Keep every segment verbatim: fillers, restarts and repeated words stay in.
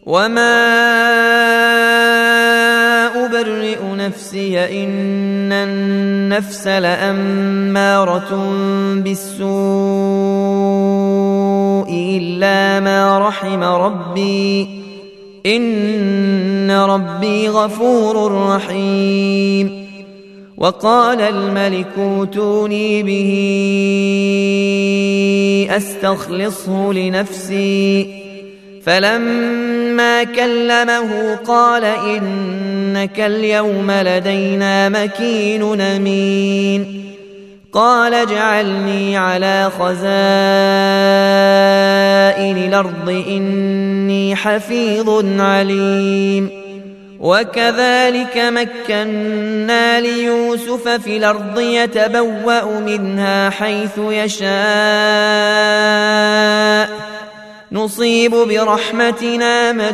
وما أبرئ نفسي إن النفس لأمارة بالسوء إلا ما رحم ربي إن ربي غفور رحيم. وقال الملك اوتوني به أستخلصه لنفسي فلما كلمه قال إنك اليوم لدينا مكين أمين. قال اجعلني على خزائن الأرض إني حفيظ عليم. وكذلك مكنا ليوسف في الأرض يتبوأ منها حيث يشاء نصيب برحمتنا من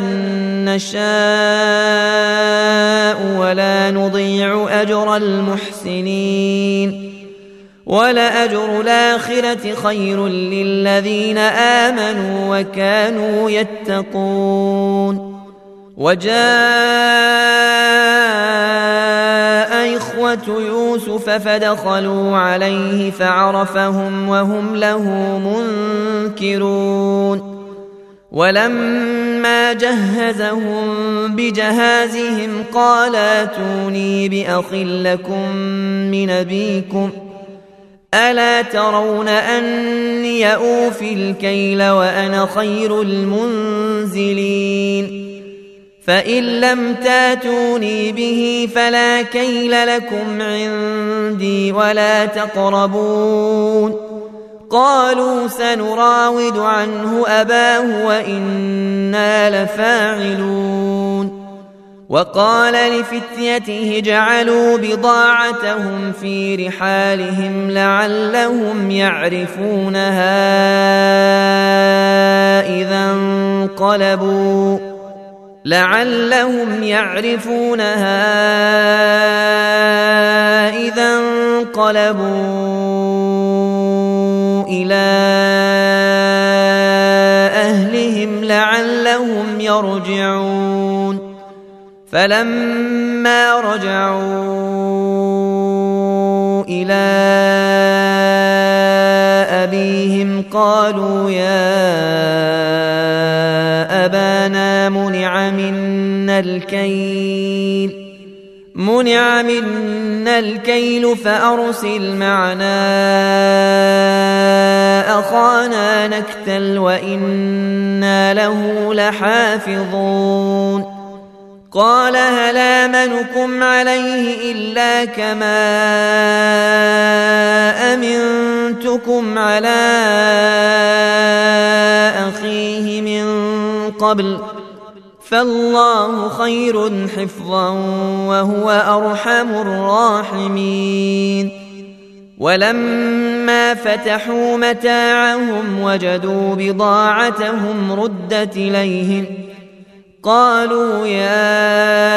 نشاء ولا نضيع أجر المحسنين. ولأجر الآخرة خير للذين آمنوا وكانوا يتقون. وجاء إخوة يوسف فدخلوا عليه فعرفهم وهم له منكرون. ولما جهزهم بجهازهم قال ائتوني بأخ لكم من أبيكم ألا ترون أني أوفي الكيل وأنا خير المنزلين. فإن لم تاتوني به فلا كيل لكم عندي ولا تقربون. قالوا سنراود عنه أباه وإنا لفاعلون. وقال لفتيته اجعلوا بضاعتهم في رحالهم لعلهم يعرفونها إذا انقلبوا لعلهم يعرفونها إذا انقلبوا إلى أهلهم لعلهم يرجعون. فلما رجعوا إلى أبيهم قالوا يا أبانا منع منا الكيل منع منا الكيل فأرسل معنا أخانا نكتل وإنا له لحافظون. قال هل آمنكم عليه إلا كما أمنتكم على أخيه من قبل فالله خير حفظا وهو أرحم الراحمين. ولما فتحوا متاعهم وجدوا بضاعتهم ردت إليهم قالوا يا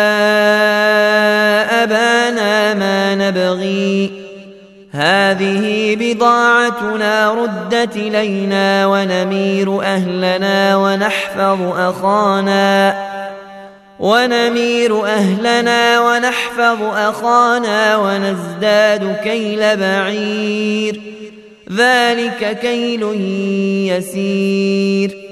أبانا ما نبغي هذه بضاعتنا ردت إلينا ونمير أهلنا ونحفظ أخانا ونمير أهلنا ونحفظ أخانا ونزداد كيل بعير ذلك كيل يسير.